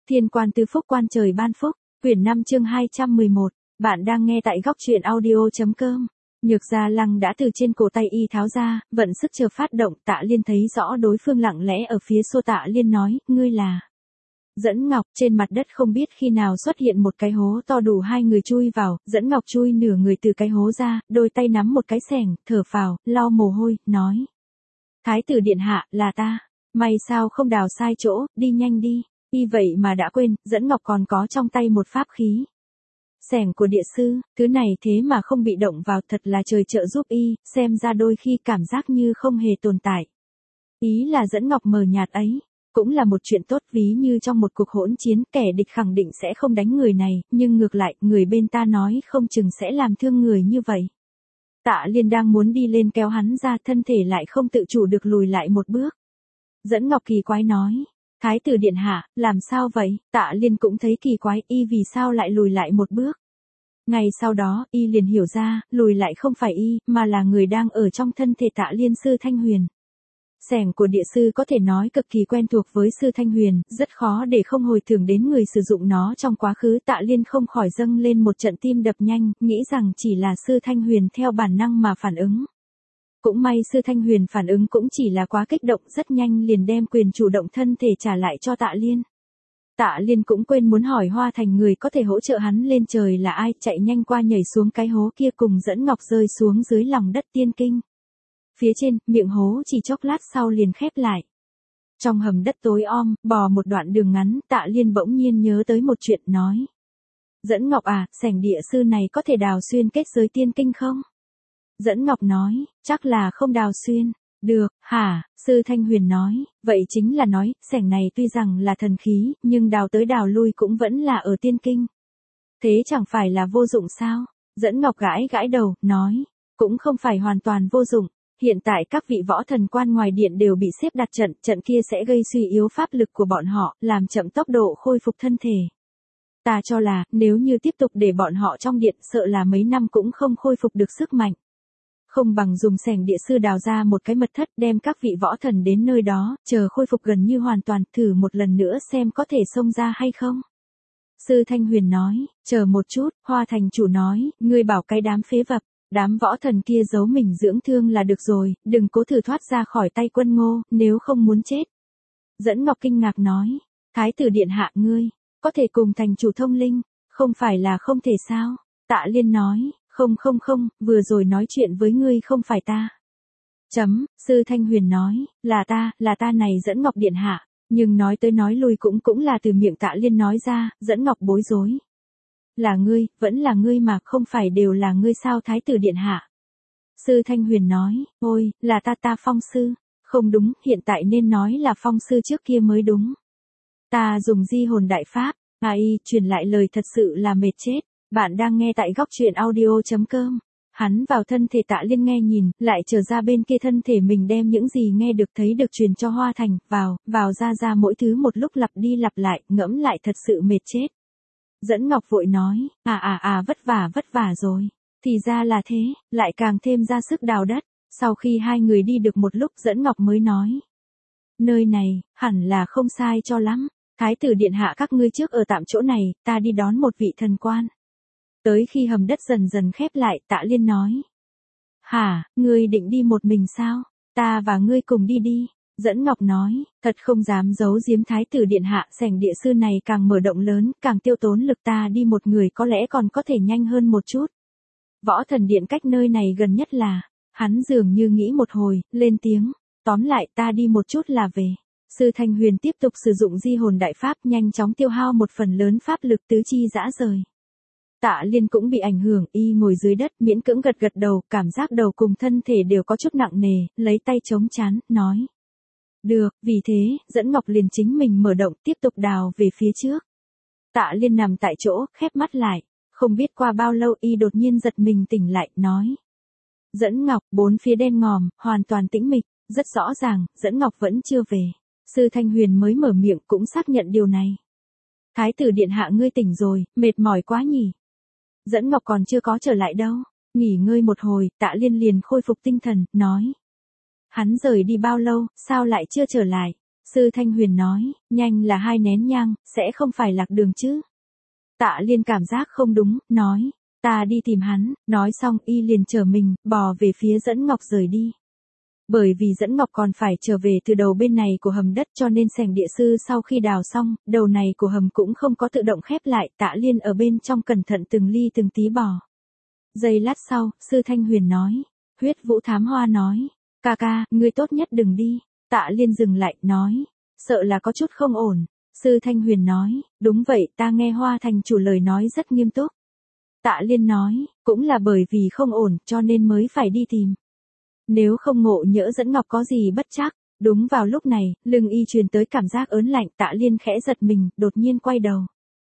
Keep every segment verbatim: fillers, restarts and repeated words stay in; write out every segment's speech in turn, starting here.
Thiên quan tứ phúc quan trời ban phúc, quyển năm chương hai trăm mười một, bạn đang nghe tại góc truyện audio.com. Nhược Gia Lăng đã từ trên cổ tay y tháo ra, vận sức chờ phát động. Tạ Liên thấy rõ đối phương lặng lẽ ở phía xô. Tạ Liên nói, ngươi là Dẫn Ngọc. Trên mặt đất không biết khi nào xuất hiện một cái hố to đủ hai người chui vào. Dẫn Ngọc chui nửa người từ cái hố ra, đôi tay nắm một cái xẻng, thở phào, lau mồ hôi, nói: Thái tử điện hạ, là ta. May sao không đào sai chỗ, đi nhanh đi. Y vậy mà đã quên, Dẫn Ngọc còn có trong tay một pháp khí. Xẻng của địa sư, thứ này thế mà không bị động vào, thật là trời trợ giúp y, xem ra đôi khi cảm giác như không hề tồn tại. Ý là Dẫn Ngọc mờ nhạt ấy, cũng là một chuyện tốt, ví như trong một cuộc hỗn chiến, kẻ địch khẳng định sẽ không đánh người này, nhưng ngược lại, người bên ta nói không chừng sẽ làm thương người như vậy. Tạ Liên đang muốn đi lên kéo hắn ra, thân thể lại không tự chủ được lùi lại một bước. Dẫn Ngọc kỳ quái nói: Thái tử điện hạ, làm sao vậy? Tạ Liên cũng thấy kỳ quái, y vì sao lại lùi lại một bước. Ngay sau đó, y liền hiểu ra, lùi lại không phải y, mà là người đang ở trong thân thể Tạ Liên, Sư Thanh Huyền. Xẻng của địa sư có thể nói cực kỳ quen thuộc với Sư Thanh Huyền, rất khó để không hồi tưởng đến người sử dụng nó trong quá khứ. Tạ Liên không khỏi dâng lên một trận tim đập nhanh, nghĩ rằng chỉ là Sư Thanh Huyền theo bản năng mà phản ứng. Cũng may Sư Thanh Huyền phản ứng cũng chỉ là quá kích động, rất nhanh liền đem quyền chủ động thân thể trả lại cho Tạ Liên. Tạ Liên cũng quên muốn hỏi Hoa Thành người có thể hỗ trợ hắn lên trời là ai, chạy nhanh qua nhảy xuống cái hố kia cùng Dẫn Ngọc rơi xuống dưới lòng đất Tiên Kinh. Phía trên, miệng hố chỉ chốc lát sau liền khép lại. Trong hầm đất tối om, bò một đoạn đường ngắn, Tạ Liên bỗng nhiên nhớ tới một chuyện, nói: Dẫn Ngọc à, xẻng địa sư này có thể đào xuyên kết giới Tiên Kinh không? Dẫn Ngọc nói, chắc là không đào xuyên. Được, hả? Sư Thanh Huyền nói, vậy chính là nói, xẻng này tuy rằng là thần khí, nhưng đào tới đào lui cũng vẫn là ở Tiên Kinh. Thế chẳng phải là vô dụng sao? Dẫn Ngọc gãi gãi đầu, nói, cũng không phải hoàn toàn vô dụng. Hiện tại các vị võ thần quan ngoài điện đều bị xếp đặt trận, trận kia sẽ gây suy yếu pháp lực của bọn họ, làm chậm tốc độ khôi phục thân thể. Ta cho là, nếu như tiếp tục để bọn họ trong điện, sợ là mấy năm cũng không khôi phục được sức mạnh. Không bằng dùng xẻng địa sư đào ra một cái mật thất, đem các vị võ thần đến nơi đó, chờ khôi phục gần như hoàn toàn, thử một lần nữa xem có thể xông ra hay không. Sư Thanh Huyền nói, chờ một chút. Hoa Thành chủ nói, ngươi bảo cái đám phế vật, đám võ thần kia giấu mình dưỡng thương là được rồi, đừng cố thử thoát ra khỏi tay Quân Ngô, nếu không muốn chết. Dẫn Ngọc kinh ngạc nói, Thái tử điện hạ ngươi, có thể cùng thành chủ thông linh, không phải là không thể sao? Tạ Liên nói, không không không, vừa rồi nói chuyện với ngươi không phải ta. Chấm, Sư Thanh Huyền nói, là ta, là ta này Dẫn Ngọc điện hạ, nhưng nói tới nói lui cũng cũng là từ miệng Tạ Liên nói ra. Dẫn Ngọc bối rối. Là ngươi, vẫn là ngươi mà, không phải đều là ngươi sao Thái tử điện hạ? Sư Thanh Huyền nói, ôi, là ta ta Phong sư, không đúng, hiện tại nên nói là Phong sư trước kia mới đúng. Ta dùng di hồn đại pháp, ai truyền lại lời thật sự là mệt chết. Bạn đang nghe tại góc truyện audio.com. Hắn vào thân thể Tạ Liên nghe nhìn, lại trở ra bên kia thân thể mình đem những gì nghe được thấy được truyền cho Hoa Thành, vào, vào ra ra mỗi thứ một lúc lặp đi lặp lại, ngẫm lại thật sự mệt chết. Dẫn Ngọc vội nói, à à à vất vả vất vả rồi. Thì ra là thế, lại càng thêm ra sức đào đất. Sau khi hai người đi được một lúc Dẫn Ngọc mới nói, nơi này, hẳn là không sai cho lắm. Thái tử điện hạ các ngươi trước ở tạm chỗ này, ta đi đón một vị thần quan. Tới khi hầm đất dần dần khép lại, Tạ Liên nói, hả, ngươi định đi một mình sao? Ta và ngươi cùng đi đi. Dẫn Ngọc nói, thật không dám giấu giếm Thái tử điện hạ, xẻng địa sư này càng mở động lớn, càng tiêu tốn lực, ta đi một người có lẽ còn có thể nhanh hơn một chút. Võ thần điện cách nơi này gần nhất là, hắn dường như nghĩ một hồi, lên tiếng, tóm lại ta đi một chút là về. Sư Thanh Huyền tiếp tục sử dụng di hồn đại pháp, nhanh chóng tiêu hao một phần lớn pháp lực, tứ chi rã rời. Tạ Liên cũng bị ảnh hưởng, y ngồi dưới đất miễn cưỡng gật gật đầu, cảm giác đầu cùng thân thể đều có chút nặng nề, lấy tay chống trán, nói. Được, vì thế, Dẫn Ngọc liền chính mình mở động, tiếp tục đào về phía trước. Tạ Liên nằm tại chỗ, khép mắt lại, không biết qua bao lâu y đột nhiên giật mình tỉnh lại, nói. Dẫn Ngọc, bốn phía đen ngòm, hoàn toàn tĩnh mịch, rất rõ ràng, Dẫn Ngọc vẫn chưa về. Sư Thanh Huyền mới mở miệng cũng xác nhận điều này. Thái tử điện hạ ngươi tỉnh rồi, mệt mỏi quá nhỉ? Dẫn Ngọc còn chưa có trở lại đâu, nghỉ ngơi một hồi. Tạ Liên liền khôi phục tinh thần, nói. Hắn rời đi bao lâu, sao lại chưa trở lại? Sư Thanh Huyền nói, nhanh là hai nén nhang, sẽ không phải lạc đường chứ. Tạ Liên cảm giác không đúng, nói, ta đi tìm hắn, nói xong y liền chở mình, bò về phía Dẫn Ngọc rời đi. Bởi vì Dẫn Ngọc còn phải trở về từ đầu bên này của hầm đất cho nên sảnh địa sư sau khi đào xong, đầu này của hầm cũng không có tự động khép lại, Tạ Liên ở bên trong cẩn thận từng ly từng tí bò. Giây lát sau, Sư Thanh Huyền nói, Huyết Vũ Thám Hoa nói, ca ca, ngươi tốt nhất đừng đi. Tạ Liên dừng lại, nói, sợ là có chút không ổn. Sư Thanh Huyền nói, đúng vậy, ta nghe Hoa thành chủ lời nói rất nghiêm túc. Tạ Liên nói, cũng là bởi vì không ổn cho nên mới phải đi tìm. Nếu không ngộ nhỡ Dẫn Ngọc có gì bất trắc. Đúng vào lúc này, lưng y truyền tới cảm giác ớn lạnh, Tạ Liên khẽ giật mình, đột nhiên quay đầu.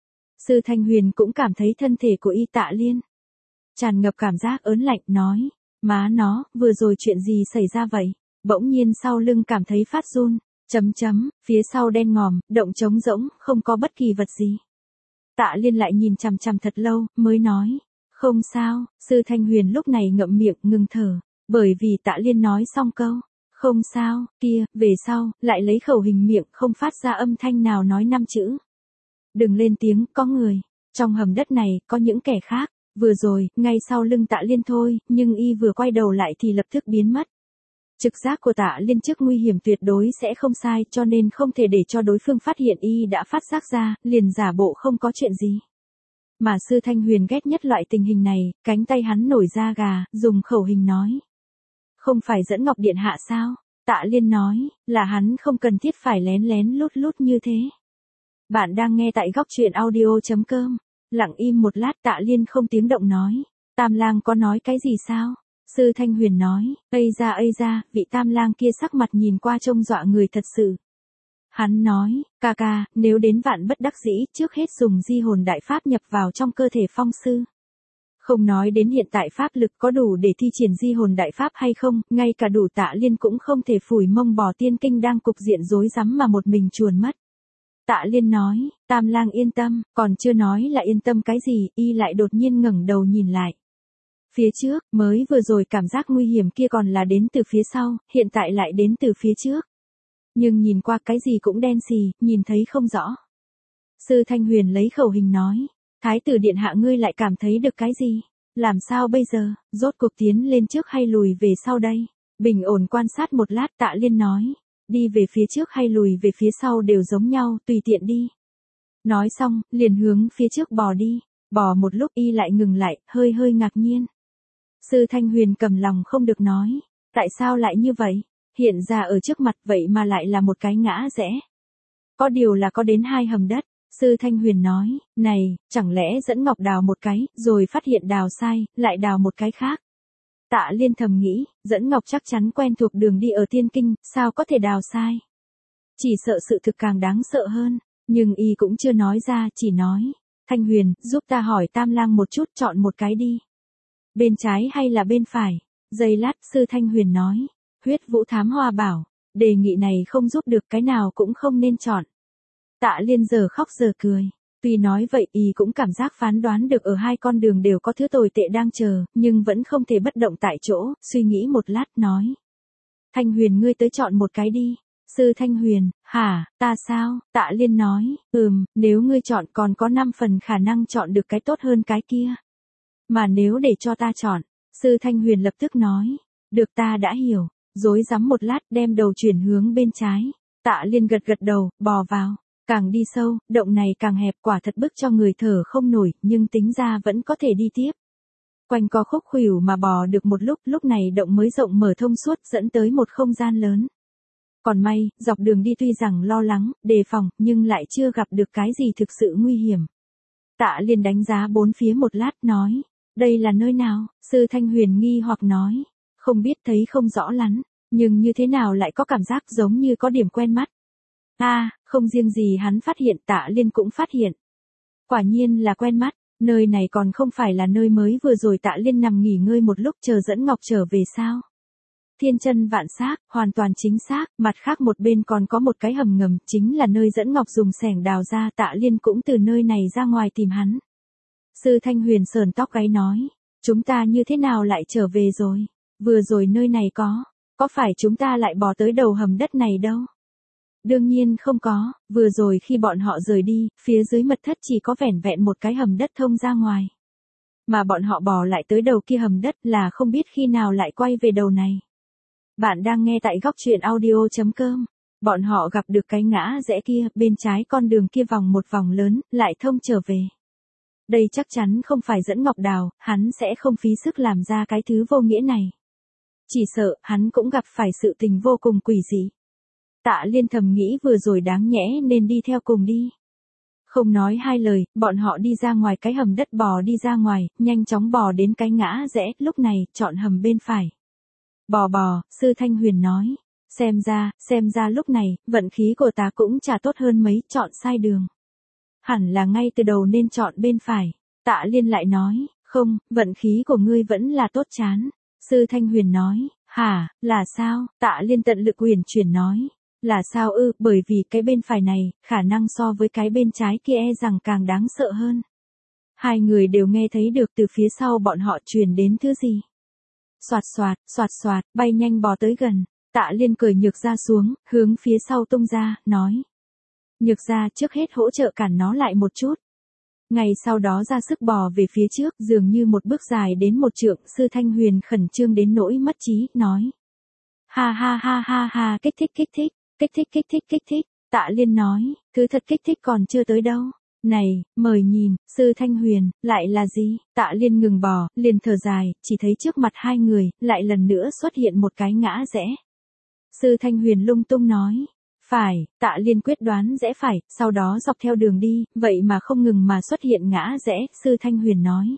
Sư Thanh Huyền cũng cảm thấy thân thể của y Tạ Liên tràn ngập cảm giác ớn lạnh, nói, má nó, vừa rồi chuyện gì xảy ra vậy? Bỗng nhiên sau lưng cảm thấy phát run, chấm chấm, phía sau đen ngòm, động trống rỗng, không có bất kỳ vật gì. Tạ Liên lại nhìn chằm chằm thật lâu, mới nói, không sao. Sư Thanh Huyền lúc này ngậm miệng, ngừng thở, bởi vì Tạ Liên nói xong câu, không sao, kia, về sau, lại lấy khẩu hình miệng không phát ra âm thanh nào nói năm chữ. Đừng lên tiếng, có người, trong hầm đất này, có những kẻ khác, vừa rồi, ngay sau lưng Tạ Liên thôi, nhưng y vừa quay đầu lại thì lập tức biến mất. Trực giác của Tạ Liên trước nguy hiểm tuyệt đối sẽ không sai cho nên không thể để cho đối phương phát hiện y đã phát giác ra, liền giả bộ không có chuyện gì. Mà Sư Thanh Huyền ghét nhất loại tình hình này, cánh tay hắn nổi da gà, dùng khẩu hình nói. Không phải Dẫn Ngọc điện hạ sao? Tạ Liên nói, là hắn không cần thiết phải lén lén lút lút như thế. Bạn đang nghe tại góc truyện audio chấm com. Lặng im một lát, Tạ Liên không tiếng động nói. Tam lang có nói cái gì sao? Sư Thanh Huyền nói, ây ra ây ra, vị Tam lang kia sắc mặt nhìn qua trông dọa người thật sự. Hắn nói, ca ca, nếu đến vạn bất đắc dĩ, trước hết dùng di hồn đại pháp nhập vào trong cơ thể Phong sư. Không nói đến hiện tại pháp lực có đủ để thi triển di hồn đại pháp hay không, ngay cả đủ Tạ Liên cũng không thể phủi mông bò tiên kinh đang cục diện rối rắm mà một mình chuồn mất. Tạ Liên nói, Tam lang yên tâm, còn chưa nói là yên tâm cái gì, y lại đột nhiên ngẩng đầu nhìn lại. Phía trước, mới vừa rồi cảm giác nguy hiểm kia còn là đến từ phía sau, hiện tại lại đến từ phía trước. Nhưng nhìn qua cái gì cũng đen xì, nhìn thấy không rõ. Sư Thanh Huyền lấy khẩu hình nói, Thái tử điện hạ ngươi lại cảm thấy được cái gì? Làm sao bây giờ, rốt cuộc tiến lên trước hay lùi về sau đây? Bình ổn quan sát một lát, Tạ Liên nói, đi về phía trước hay lùi về phía sau đều giống nhau, tùy tiện đi. Nói xong, liền hướng phía trước bò đi, bò một lúc y lại ngừng lại, hơi hơi ngạc nhiên. Sư Thanh Huyền cầm lòng không được nói, tại sao lại như vậy? Hiện ra ở trước mặt vậy mà lại là một cái ngã rẽ. Có điều là có đến hai hầm đất. Sư Thanh Huyền nói, này, chẳng lẽ Dẫn Ngọc đào một cái, rồi phát hiện đào sai, lại đào một cái khác. Tạ Liên thầm nghĩ, Dẫn Ngọc chắc chắn quen thuộc đường đi ở Tiên Kinh, sao có thể đào sai. Chỉ sợ sự thực càng đáng sợ hơn, nhưng y cũng chưa nói ra, chỉ nói, Thanh Huyền, giúp ta hỏi Tam lang một chút, chọn một cái đi. Bên trái hay là bên phải? Giây lát, Sư Thanh Huyền nói, Huyết Vũ Thám Hoa bảo, đề nghị này không giúp được, cái nào cũng không nên chọn. Tạ Liên giờ khóc giờ cười, tuy nói vậy y cũng cảm giác phán đoán được ở hai con đường đều có thứ tồi tệ đang chờ, nhưng vẫn không thể bất động tại chỗ, suy nghĩ một lát nói. Thanh Huyền ngươi tới chọn một cái đi. Sư Thanh Huyền, hả, ta sao? Tạ Liên nói, ừm, nếu ngươi chọn còn có năm phần khả năng chọn được cái tốt hơn cái kia. Mà nếu để cho ta chọn, Sư Thanh Huyền lập tức nói, được ta đã hiểu, rối rắm một lát đem đầu chuyển hướng bên trái. Tạ Liên gật gật đầu, bò vào. Càng đi sâu, động này càng hẹp, quả thật bức cho người thở không nổi, nhưng tính ra vẫn có thể đi tiếp. Quanh co khúc khuỷu mà bò được một lúc, lúc này động mới rộng mở thông suốt dẫn tới một không gian lớn. Còn may, dọc đường đi tuy rằng lo lắng, đề phòng, nhưng lại chưa gặp được cái gì thực sự nguy hiểm. Tạ Liên đánh giá bốn phía một lát nói, đây là nơi nào? Sư Thanh Huyền nghi hoặc nói, không biết, thấy không rõ lắm, nhưng như thế nào lại có cảm giác giống như có điểm quen mắt. A, à, không riêng gì hắn phát hiện, Tạ Liên cũng phát hiện. Quả nhiên là quen mắt, nơi này còn không phải là nơi mới vừa rồi Tạ Liên nằm nghỉ ngơi một lúc chờ Dẫn Ngọc trở về sao? Thiên chân vạn xác, hoàn toàn chính xác, mặt khác một bên còn có một cái hầm ngầm, chính là nơi Dẫn Ngọc dùng xẻng đào ra, Tạ Liên cũng từ nơi này ra ngoài tìm hắn. Sư Thanh Huyền sờn tóc gáy nói, chúng ta như thế nào lại trở về rồi? Vừa rồi nơi này có, có phải chúng ta lại bò tới đầu hầm đất này đâu? Đương nhiên không có, vừa rồi khi bọn họ rời đi, phía dưới mật thất chỉ có vẻn vẹn một cái hầm đất thông ra ngoài. Mà bọn họ bò lại tới đầu kia hầm đất là không biết khi nào lại quay về đầu này. Bạn đang nghe tại góc truyện audio.com. Bọn họ gặp được cái ngã rẽ kia, bên trái con đường kia vòng một vòng lớn, lại thông trở về. Đây chắc chắn không phải dẫn Ngọc Đào, hắn sẽ không phí sức làm ra cái thứ vô nghĩa này. Chỉ sợ, hắn cũng gặp phải sự tình vô cùng quỷ dị. Tạ Liên thầm nghĩ vừa rồi đáng nhẽ nên đi theo cùng đi. Không nói hai lời, bọn họ đi ra ngoài cái hầm đất bò đi ra ngoài, nhanh chóng bò đến cái ngã rẽ, lúc này, chọn hầm bên phải. Bò bò, Sư Thanh Huyền nói. Xem ra, xem ra lúc này, vận khí của ta cũng chả tốt hơn mấy, chọn sai đường. Hẳn là ngay từ đầu nên chọn bên phải. Tạ Liên lại nói, không, vận khí của ngươi vẫn là tốt chán. Sư Thanh Huyền nói, hả, là sao? Tạ Liên tận lực uyển chuyển nói. Là sao ư, bởi vì cái bên phải này, khả năng so với cái bên trái kia e rằng càng đáng sợ hơn. Hai người đều nghe thấy được từ phía sau bọn họ truyền đến thứ gì. Soạt soạt, soạt soạt, bay nhanh bò tới gần. Tạ Liên cởi Nhược Gia xuống, hướng phía sau tung ra, nói. Nhược Gia trước hết hỗ trợ cản nó lại một chút. Ngày sau đó ra sức bò về phía trước, dường như một bước dài đến một trượng. Sư Thanh Huyền khẩn trương đến nỗi mất trí, nói. Ha ha ha ha ha, kích thích kích thích, kích thích kích thích kích thích. Tạ Liên nói, cứ thật kích thích còn chưa tới đâu. Này, mời nhìn, Sư Thanh Huyền, lại là gì? Tạ Liên ngừng bò, liền thở dài, chỉ thấy trước mặt hai người, lại lần nữa xuất hiện một cái ngã rẽ. Sư Thanh Huyền lung tung nói. Phải, Tạ Liên quyết đoán rẽ phải, sau đó dọc theo đường đi, vậy mà không ngừng mà xuất hiện ngã rẽ, Sư Thanh Huyền nói.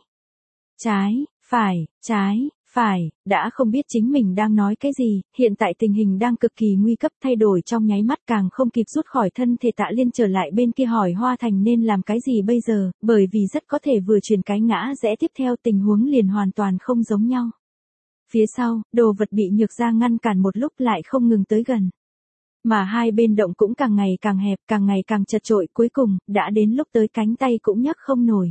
Trái, phải, trái, phải, đã không biết chính mình đang nói cái gì, hiện tại tình hình đang cực kỳ nguy cấp thay đổi trong nháy mắt càng không kịp rút khỏi thân thể Tạ Liên trở lại bên kia hỏi Hoa Thành nên làm cái gì bây giờ, bởi vì rất có thể vừa chuyển cái ngã rẽ tiếp theo tình huống liền hoàn toàn không giống nhau. Phía sau, đồ vật bị Nhược Gia ngăn cản một lúc lại không ngừng tới gần. Mà hai bên động cũng càng ngày càng hẹp, càng ngày càng chật chội, cuối cùng, đã đến lúc tới cánh tay cũng nhấc không nổi.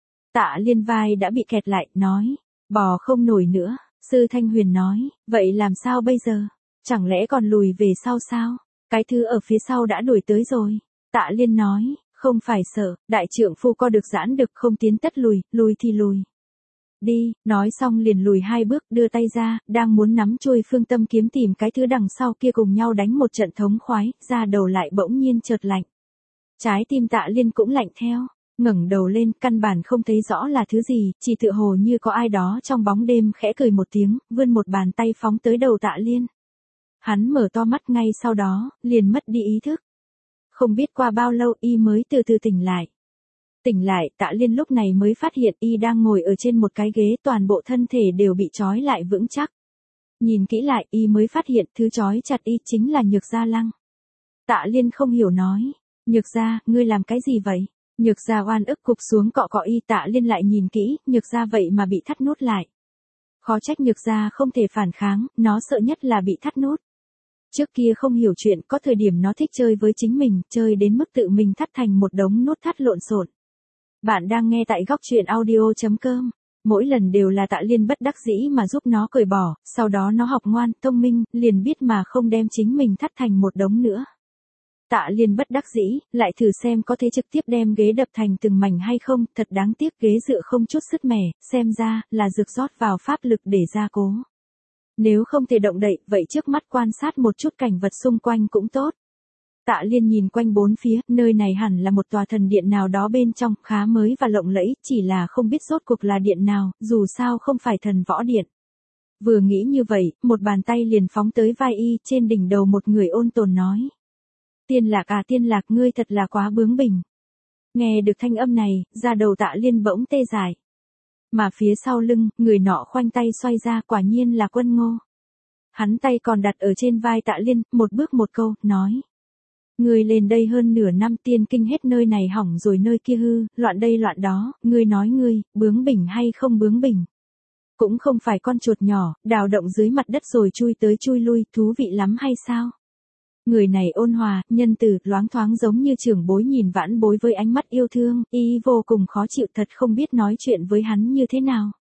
Tạ Liên vai đã bị kẹt lại, nói, bò không nổi nữa. Sư Thanh Huyền nói, vậy làm sao bây giờ? Chẳng lẽ còn lùi về sau sao? Cái thứ ở phía sau đã đuổi tới rồi. Tạ Liên nói, không phải sợ, đại trượng phu co được giãn được không tiến tất lùi, lùi thì lùi. Đi, nói xong liền lùi hai bước, đưa tay ra, đang muốn nắm chuôi phương tâm kiếm tìm cái thứ đằng sau kia cùng nhau đánh một trận thống khoái, ra đầu lại bỗng nhiên chợt lạnh. Trái tim Tạ Liên cũng lạnh theo, ngẩng đầu lên, căn bản không thấy rõ là thứ gì, chỉ tựa hồ như có ai đó trong bóng đêm khẽ cười một tiếng, vươn một bàn tay phóng tới đầu Tạ Liên. Hắn mở to mắt ngay sau đó, liền mất đi ý thức. Không biết qua bao lâu y mới từ từ tỉnh lại. Tỉnh lại, Tạ Liên lúc này mới phát hiện y đang ngồi ở trên một cái ghế, toàn bộ thân thể đều bị trói lại vững chắc. Nhìn kỹ lại, y mới phát hiện thứ trói chặt y chính là Nhược Gia Lăng. Tạ Liên không hiểu nói, Nhược Gia, ngươi làm cái gì vậy? Nhược Gia oan ức cục xuống cọ cọ y. Tạ Liên lại nhìn kỹ, Nhược Gia vậy mà bị thắt nút lại. Khó trách Nhược Gia không thể phản kháng, nó sợ nhất là bị thắt nút. Trước kia không hiểu chuyện, có thời điểm nó thích chơi với chính mình, chơi đến mức tự mình thắt thành một đống nút thắt lộn xộn. Bạn đang nghe tại góc truyện audio.com. Mỗi lần đều là Tạ Liên bất đắc dĩ mà giúp nó cởi bỏ, sau đó nó học ngoan, thông minh, liền biết mà không đem chính mình thắt thành một đống nữa. Tạ Liên bất đắc dĩ, lại thử xem có thể trực tiếp đem ghế đập thành từng mảnh hay không, thật đáng tiếc ghế dựa không chút sứt mẻ, xem ra, là rực rót vào pháp lực để gia cố. Nếu không thể động đậy, vậy trước mắt quan sát một chút cảnh vật xung quanh cũng tốt. Tạ Liên nhìn quanh bốn phía, nơi này hẳn là một tòa thần điện nào đó bên trong, khá mới và lộng lẫy, chỉ là không biết rốt cuộc là điện nào, dù sao không phải thần võ điện. Vừa nghĩ như vậy, một bàn tay liền phóng tới vai y, trên đỉnh đầu một người ôn tồn nói. Tiên Lạc à, Tiên Lạc, ngươi thật là quá bướng bỉnh. Nghe được thanh âm này, da đầu Tạ Liên bỗng tê dại. Mà phía sau lưng, người nọ khoanh tay xoay ra, quả nhiên là Quân Ngô. Hắn tay còn đặt ở trên vai Tạ Liên, một bước một câu, nói. Ngươi lên đây hơn nửa năm, tiên kinh hết nơi này hỏng rồi nơi kia hư, loạn đây loạn đó, ngươi nói ngươi, bướng bỉnh hay không bướng bỉnh. Cũng không phải con chuột nhỏ, đào động dưới mặt đất rồi chui tới chui lui, thú vị lắm hay sao? Người này ôn hòa, nhân từ, loáng thoáng giống như trưởng bối nhìn vãn bối với ánh mắt yêu thương, y vô cùng khó chịu, thật không biết nói chuyện với hắn như thế nào.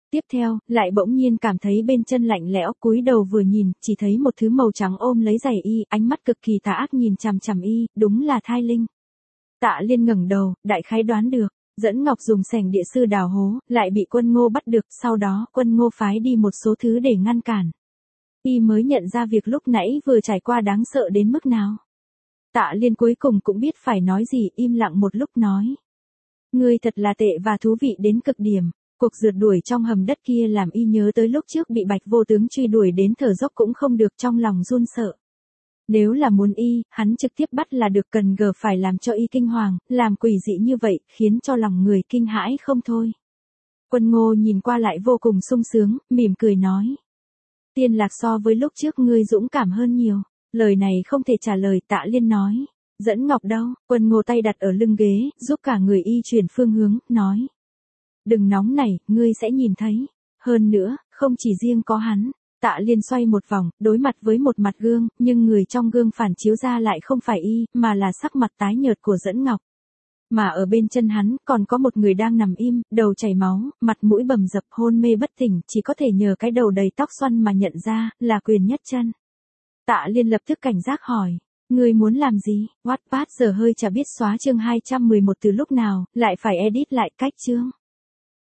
Tiếp theo, lại bỗng nhiên cảm thấy bên chân lạnh lẽo, cúi đầu vừa nhìn, chỉ thấy một thứ màu trắng ôm lấy giày y, ánh mắt cực kỳ tà ác nhìn chằm chằm y, đúng là thai linh. Tạ Liên ngẩng đầu, đại khái đoán được, Dẫn Ngọc dùng sẻng địa sư đào hố, lại bị Quân Ngô bắt được, sau đó Quân Ngô phái đi một số thứ để ngăn cản. Y mới nhận ra việc lúc nãy vừa trải qua đáng sợ đến mức nào. Tạ Liên cuối cùng cũng biết phải nói gì, im lặng một lúc nói. Ngươi thật là tệ và thú vị đến cực điểm. Cuộc rượt đuổi trong hầm đất kia làm y nhớ tới lúc trước bị Bạch Vô Tướng truy đuổi đến thở dốc cũng không được, trong lòng run sợ. Nếu là muốn y, hắn trực tiếp bắt là được, cần gờ phải làm cho y kinh hoàng, làm quỷ dị như vậy, khiến cho lòng người kinh hãi không thôi. Quân Ngô nhìn qua lại vô cùng sung sướng, mỉm cười nói. Tiên Lạc so với lúc trước ngươi dũng cảm hơn nhiều. Lời này không thể trả lời, Tạ Liên nói. Dẫn Ngọc đâu? Quân Ngô tay đặt ở lưng ghế, giúp cả người y chuyển phương hướng, nói. Đừng nóng nảy, ngươi sẽ nhìn thấy. Hơn nữa, không chỉ riêng có hắn. Tạ Liên xoay một vòng, đối mặt với một mặt gương, nhưng người trong gương phản chiếu ra lại không phải y, mà là sắc mặt tái nhợt của Dẫn Ngọc. Mà ở bên chân hắn, còn có một người đang nằm im, đầu chảy máu, mặt mũi bầm dập, hôn mê bất tỉnh, chỉ có thể nhờ cái đầu đầy tóc xoăn mà nhận ra, là Quyền Nhất Chân. Tạ Liên lập tức cảnh giác hỏi. Ngươi muốn làm gì? Wattpad giờ hơi chả biết xóa chương hai trăm mười một từ lúc nào, lại phải edit lại cách chương.